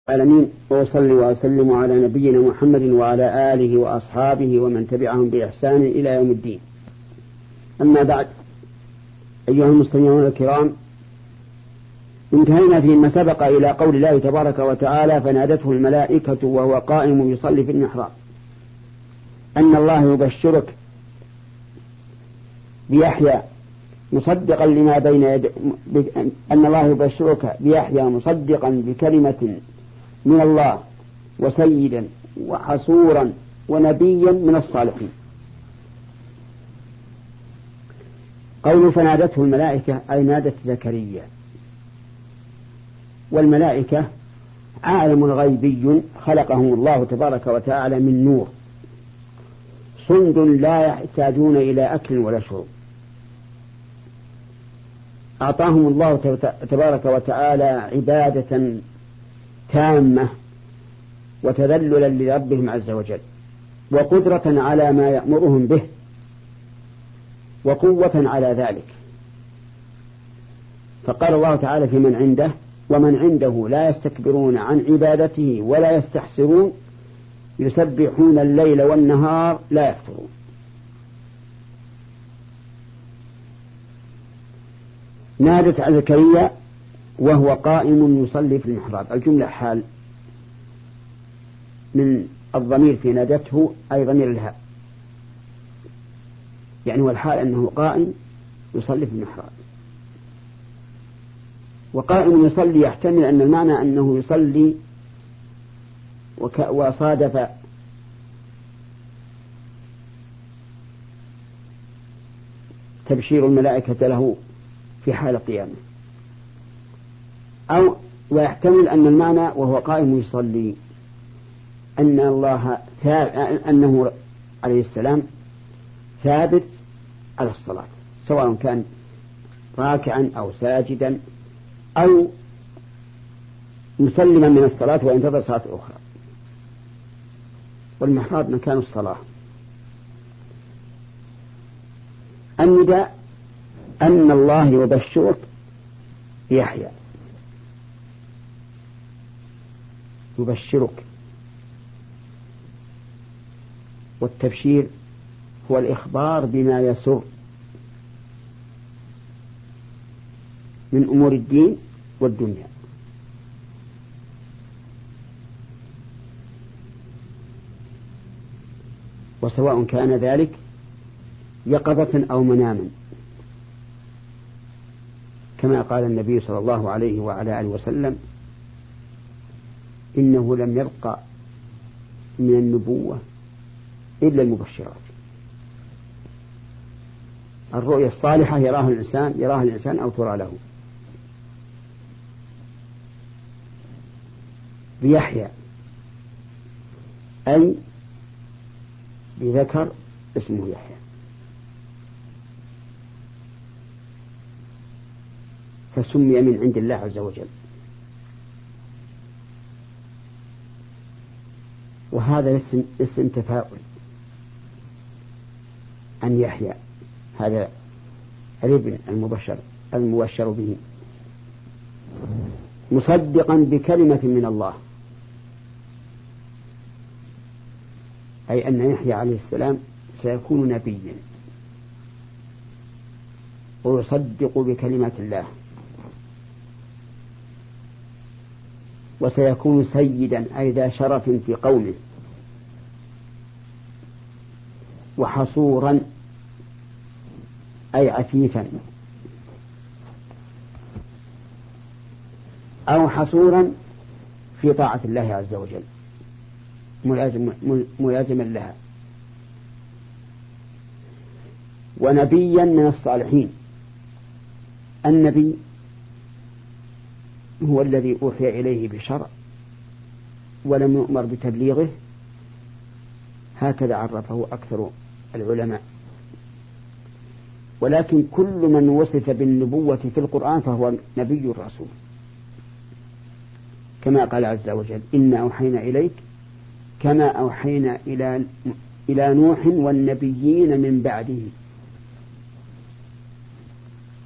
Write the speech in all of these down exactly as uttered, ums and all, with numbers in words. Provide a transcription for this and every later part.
العالمين، وأصلي وأسلم على نبينا محمد وعلى آله وأصحابه ومن تبعهم بإحسان إلى يوم الدين. أما بعد، أيها المستمعون الكرام، انتهينا فيما سبق إلى قول الله تبارك وتعالى: فنادته الملائكة وهو قائم يصلي في المحراب أن الله يبشرك بيحيى مصدقا لما بين يد... أن الله يبشرك بيحيى مصدقا بكلمة من الله وسيدا وحصورا ونبيا من الصالحين. قول فنادته الملائكة أي نادت زكريا، والملائكة عالم غيبي خلقهم الله تبارك وتعالى من نور، صند لا يحتاجون إلى أكل ولا شرب. أعطاهم الله تبارك وتعالى عبادة تامة وتذللا لربهم عز وجل، وقدرة على ما يأمرهم به، وقوة على ذلك. فقال الله تعالى في من عنده: ومن عنده لا يستكبرون عن عبادته ولا يستحسرون يسبحون الليل والنهار لا يفترون. نادت زكريا وهو قائم يصلي في المحراب. الجملة حال من الضمير في نادته أي ضمير الهاء، يعني والحال أنه قائم يصلي في المحراب. وقائم يصلي يحتمل أن المعنى أنه يصلي وصادف تبشير الملائكة له في حال قيامه، أو ويحتمل أن المعنى وهو قائم يصلي أن الله أنه عليه السلام ثابت على الصلاة، سواء كان راكعا أو ساجدا أو مسلما من الصلاة وينتظر صلاة أخرى. والمحراب مكان الصلاة. النداء أن الله يبشرك بيحيى، يبشرك، والتبشير هو الإخبار بما يسر من أمور الدين والدنيا. وسواء كان ذلك يقظة أو مناما، كما قال النبي صلى الله عليه وعلى آله وسلم: إنه لم يبق من النبوة إلا المبشرات. الرؤيا الصالحة يراها الإنسان يراها الإنسان أو ترى له. بيحيى أي بذكر اسمه يحيى، فسمي من عند الله عز وجل. وهذا اسم, اسم تفاؤل عن يحيى، هذا الابن المبشر المبشر به، مصدقا بكلمة من الله، أي أن يحيى عليه السلام سيكون نبيا ويصدق بكلمة الله، وسيكون سيدا أي ذا شرف في قومه، وحصورا أي عفيفا، أو حصورا في طاعة الله عز وجل ملازم ملازما لها، ونبيا من الصالحين. النبي هو الذي أوحي إليه بشرع ولم يؤمر بتبليغه، هكذا عرفه أكثر العلماء. ولكن كل من وصف بالنبوة في القرآن فهو نبي رسول، كما قال عز وجل: إنا أوحينا إليك كما أوحينا إلى إلى نوح والنبيين من بعده.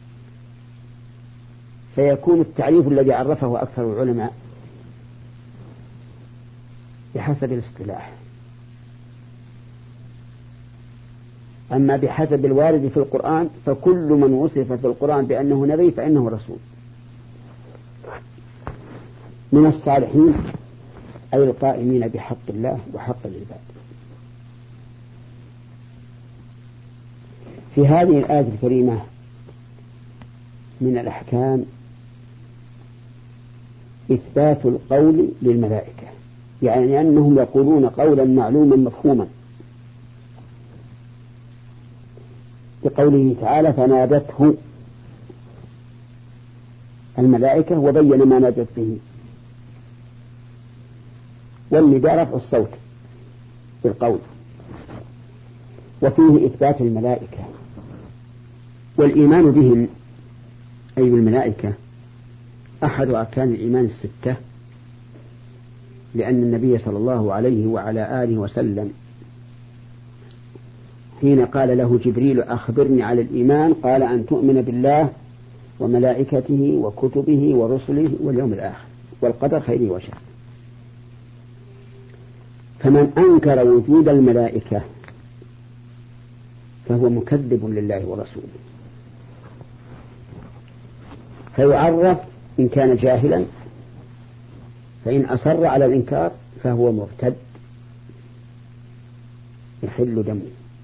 فيكون التعريف الذي عرفه أكثر العلماء بحسب الاصطلاح. أما بحسب الوارد في القرآن فكل من وصف في القرآن بأنه نبي فإنه رسول من الصالحين، أي القائمين بحق الله وحق العباد. في هذه الآية الكريمة من الأحكام إثبات القول للملائكة، يعني أنهم يقولون قولا معلوما مفهوما، بقوله تعالى فنادته الملائكة وبين ما نادت به، والنداء رفع الصوت بالقول. وفيه إثبات الملائكة والإيمان بهم أي بالملائكة أحد أركان الإيمان الستة، لأن النبي صلى الله عليه وعلى آله وسلم حين قال له جبريل أخبرني على الإيمان قال أن تؤمن بالله وملائكته وكتبه ورسله واليوم الآخر والقدر خيره وشره. فمن أنكر وجود الملائكة فهو مكذب لله ورسوله، فيعرف إن كان جاهلا، فإن أصر على الإنكار فهو مرتد يحل دمه.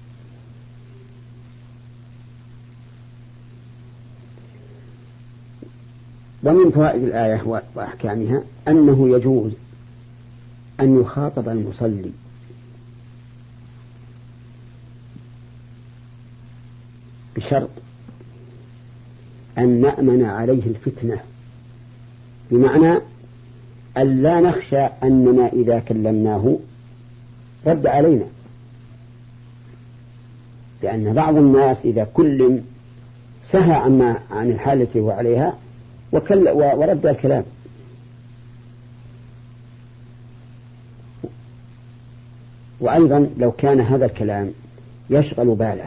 ومن فوائد الآية وأحكامها أنه يجوز أن يخاطب المصلي بشرط أن نأمن عليه الفتنة، بمعنى أن لا نخشى أننا إذا كلمناه رد علينا، لأن بعض الناس إذا كلم سهى عما عن الحالة التي هو عليها ورد الكلام. وأيضا لو كان هذا الكلام يشغل باله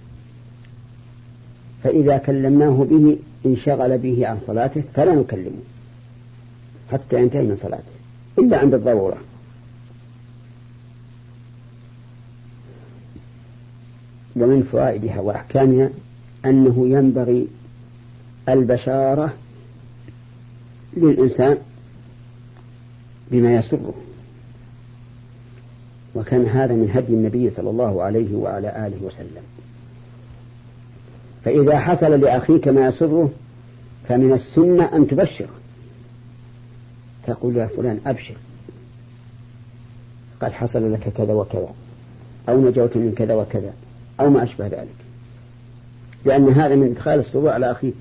فإذا كلمناه به انشغل به عن صلاته فلا نكلمه حتى ينتهي من صلاته إلا عند الضرورة. ومن فوائدها وأحكامها أنه ينبغي البشارة للإنسان بما يسره، وكان هذا من هدي النبي صلى الله عليه وعلى آله وسلم. فإذا حصل لأخيك ما يسره فمن السنة أن تبشر، تقول يا فلان أبشر قد حصل لك كذا وكذا، أو نجوت من كذا وكذا، أو ما أشبه ذلك، لأن هذا من إدخال السرور على أخيك.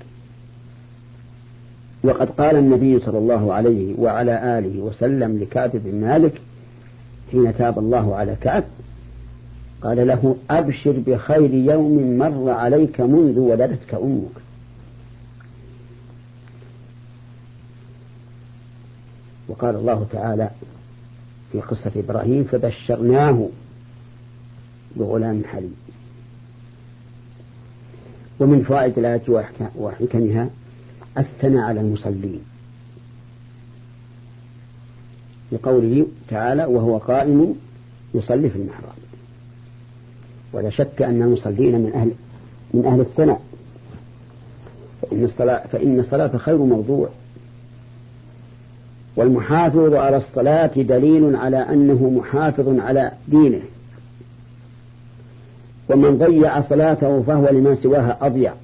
وقد قال النبي صلى الله عليه وعلى آله وسلم لكعب بن مالك حين تاب الله على كعب قال له أبشر بخير يوم مر عليك منذ ولدتك أمك. وقال الله تعالى في قصة إبراهيم فبشرناه بغلام حليم. ومن فوائد الآية وحكمها الثناء على المصلين، لقوله تعالى وهو قائم يصلي في المحراب. ولا شك أن المصلين من أهل من أهل الثناء، فإن الصلاة فإن الصلاة خير موضوع، والمحافظ على الصلاة دليل على أنه محافظ على دينه، ومن ضيع صلاته فهو لمن سواها أضيع.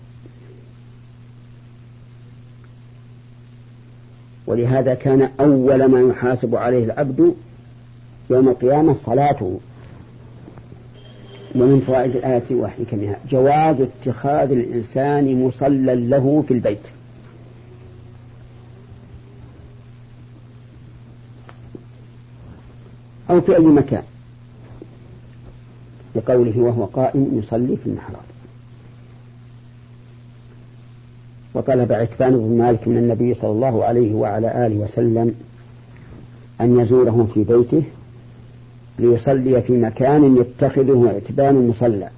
ولهذا كان أول ما يحاسب عليه العبد يوم القيامة صلاته. ومن فوائد الآية وحكمها جواز اتخاذ الإنسان مصلى له في البيت، أو في أي مكان، لقوله وهو قائم يصلي في المحراب. وطلب عتبان بن مالك من النبي صلى الله عليه وعلى آله وسلم أن يزوره في بيته ليصلي في مكان يتخذه عتبان مصلى.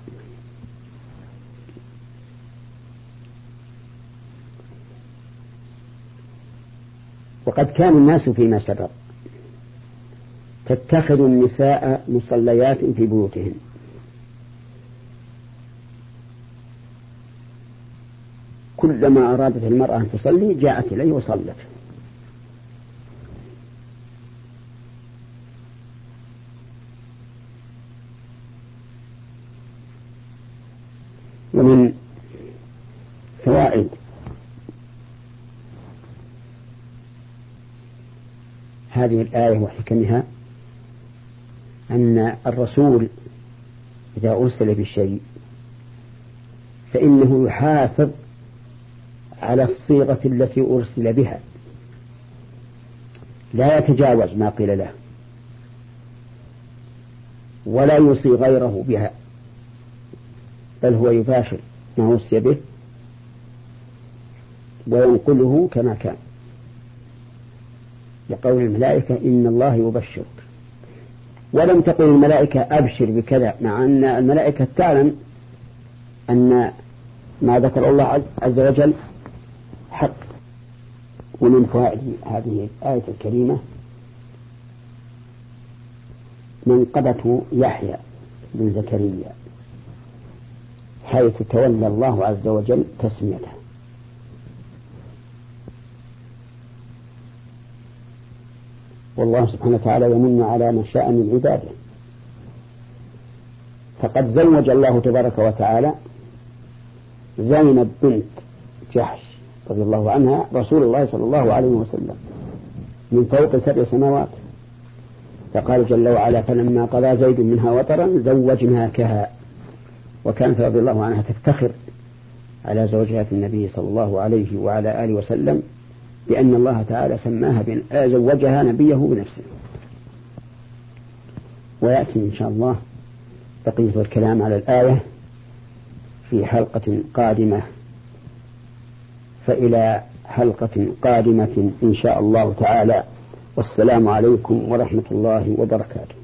وقد كان الناس فيما سبق تتخذ النساء مصليات في بيوتهن. كلما أرادت المرأة أن تصلي جاءت إليه وصلت. ومن فوائد هذه الآية وحكمها أن الرسول إذا أرسل بالشيء فإنه يحافظ على الصيغة التي أرسل بها، لا يتجاوز ما قيل له ولا يوصي غيره بها، بل هو يباشر ما وصي به وينقله كما كان، لقول الملائكة إن الله يبشرك. ولم تقل الملائكة أبشر بكذا، مع أن الملائكة تعلم أن ما ذكر الله عز وجل حق. ومن فوائد هذه الآية الكريمة منقبة يحيى بن زكريا حيث تولى الله عز وجل تسميته. والله سبحانه وتعالى يمن على من شاء من عباده، فقد زوج الله تبارك وتعالى زينب بنت جحش رضي الله عنها رسول الله صلى الله عليه وسلم من فوق سبع سماوات، فقال جل وعلا فلما قضى زيد منها وطرا زوجناكها. وكانت رضي الله عنها تفتخر على زوجات النبي صلى الله عليه وعلى آله وسلم بأن الله تعالى سماها بن... زوجها نبيه بنفسه. ويأتي إن شاء الله بقية الكلام على الآية في حلقة قادمة، فإلى حلقة قادمة إن شاء الله تعالى، والسلام عليكم ورحمة الله وبركاته.